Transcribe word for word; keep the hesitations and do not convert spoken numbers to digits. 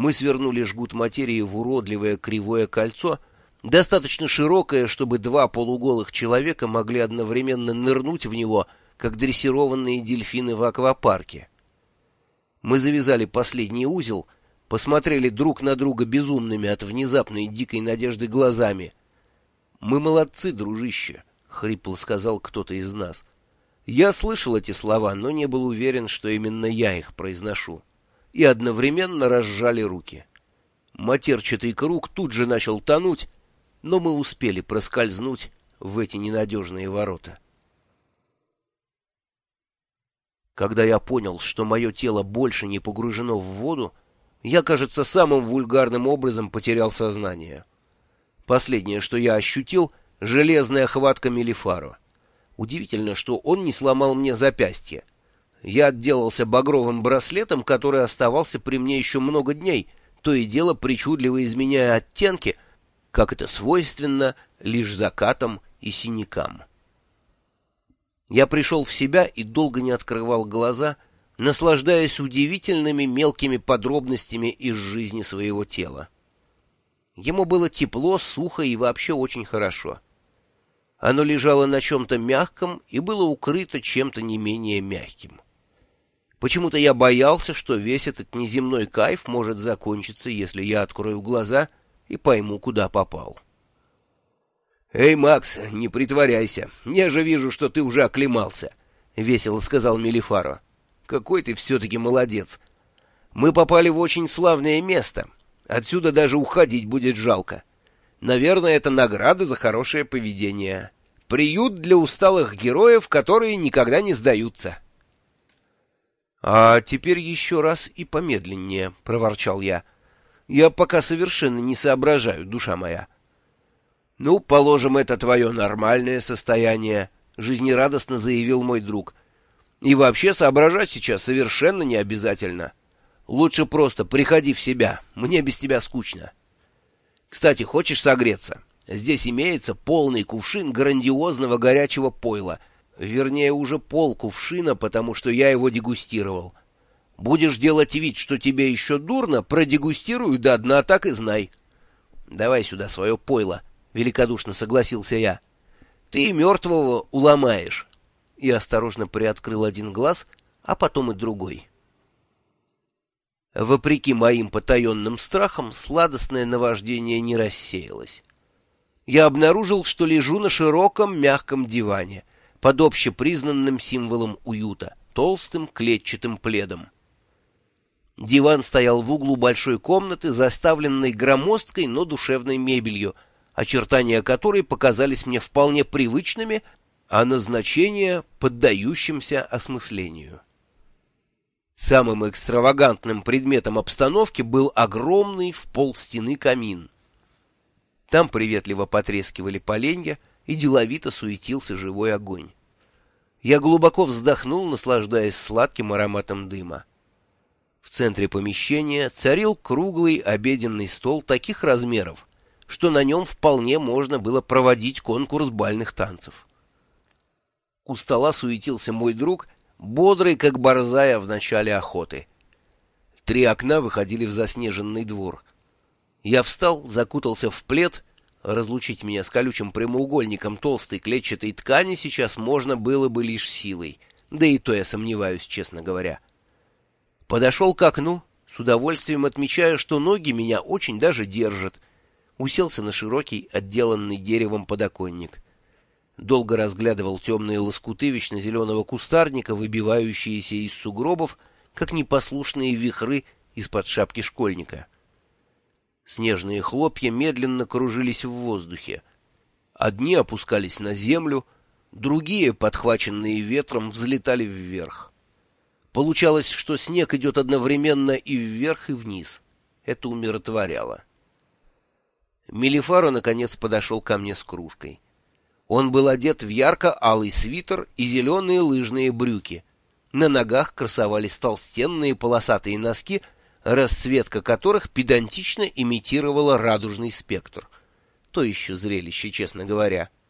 Мы свернули жгут материи в уродливое кривое кольцо, достаточно широкое, чтобы два полуголых человека могли одновременно нырнуть в него, как дрессированные дельфины в аквапарке. Мы завязали последний узел, посмотрели друг на друга безумными от внезапной дикой надежды глазами. «Мы молодцы, дружище», — хрипло сказал кто-то из нас. Я слышал эти слова, но не был уверен, что именно я их произношу. И одновременно разжали руки. Матерчатый круг тут же начал тонуть, но мы успели проскользнуть в эти ненадежные ворота. Когда я понял, что мое тело больше не погружено в воду, я, кажется, самым вульгарным образом потерял сознание. Последнее, что я ощутил — железная хватка Мелифаро. Удивительно, что он не сломал мне запястье. Я отделался багровым браслетом, который оставался при мне еще много дней, то и дело причудливо изменяя оттенки, как это свойственно лишь закатам и синякам. Я пришел в себя и долго не открывал глаза, наслаждаясь удивительными мелкими подробностями из жизни своего тела. Ему было тепло, сухо и вообще очень хорошо. Оно лежало на чем-то мягком и было укрыто чем-то не менее мягким. Почему-то я боялся, что весь этот неземной кайф может закончиться, если я открою глаза и пойму, куда попал. «Эй, Макс, не притворяйся. Я же вижу, что ты уже оклемался», — весело сказал Мелифаро. «Какой ты все-таки молодец. Мы попали в очень славное место. Отсюда даже уходить будет жалко. Наверное, это награда за хорошее поведение. Приют для усталых героев, которые никогда не сдаются». «А теперь еще раз и помедленнее», — проворчал я. «Я пока совершенно не соображаю, душа моя». «Ну, положим, это твое нормальное состояние», — жизнерадостно заявил мой друг. «И вообще соображать сейчас совершенно не обязательно. Лучше просто приходи в себя, мне без тебя скучно. Кстати, хочешь согреться? Здесь имеется полный кувшин грандиозного горячего пойла, вернее, уже пол кувшина, потому что я его дегустировал. Будешь делать вид, что тебе еще дурно, продегустирую до дна, так и знай. Давай сюда свое пойло». — великодушно согласился я. «Ты и мертвого уломаешь». И осторожно приоткрыл один глаз, а потом и другой. Вопреки моим потаенным страхам, сладостное наваждение не рассеялось. Я обнаружил, что лежу на широком мягком диване, под общепризнанным символом уюта, толстым клетчатым пледом. Диван стоял в углу большой комнаты, заставленной громоздкой, но душевной мебелью, очертания которой показались мне вполне привычными, а назначение — поддающимся осмыслению. Самым экстравагантным предметом обстановки был огромный в полстены камин. Там приветливо потрескивали поленья, и деловито суетился живой огонь. Я глубоко вздохнул, наслаждаясь сладким ароматом дыма. В центре помещения царил круглый обеденный стол таких размеров, что на нем вполне можно было проводить конкурс бальных танцев. У стола суетился мой друг, бодрый, как борзая в начале охоты. Три окна выходили в заснеженный двор. Я встал, закутался в плед. Разлучить меня с колючим прямоугольником толстой клетчатой ткани сейчас можно было бы лишь силой, да и то я сомневаюсь, честно говоря. Подошел к окну, с удовольствием отмечая, что ноги меня очень даже держат. Уселся на широкий, отделанный деревом подоконник. Долго разглядывал темные лоскуты вечно зеленого кустарника, выбивающиеся из сугробов, как непослушные вихры из-под шапки школьника. Снежные хлопья медленно кружились в воздухе. Одни опускались на землю, другие, подхваченные ветром, взлетали вверх. Получалось, что снег идет одновременно и вверх, и вниз. Это умиротворяло. Мелифаро, наконец, подошел ко мне с кружкой. Он был одет в ярко-алый свитер и зеленые лыжные брюки. На ногах красовались толстенные полосатые носки, расцветка которых педантично имитировала радужный спектр. То еще зрелище, честно говоря.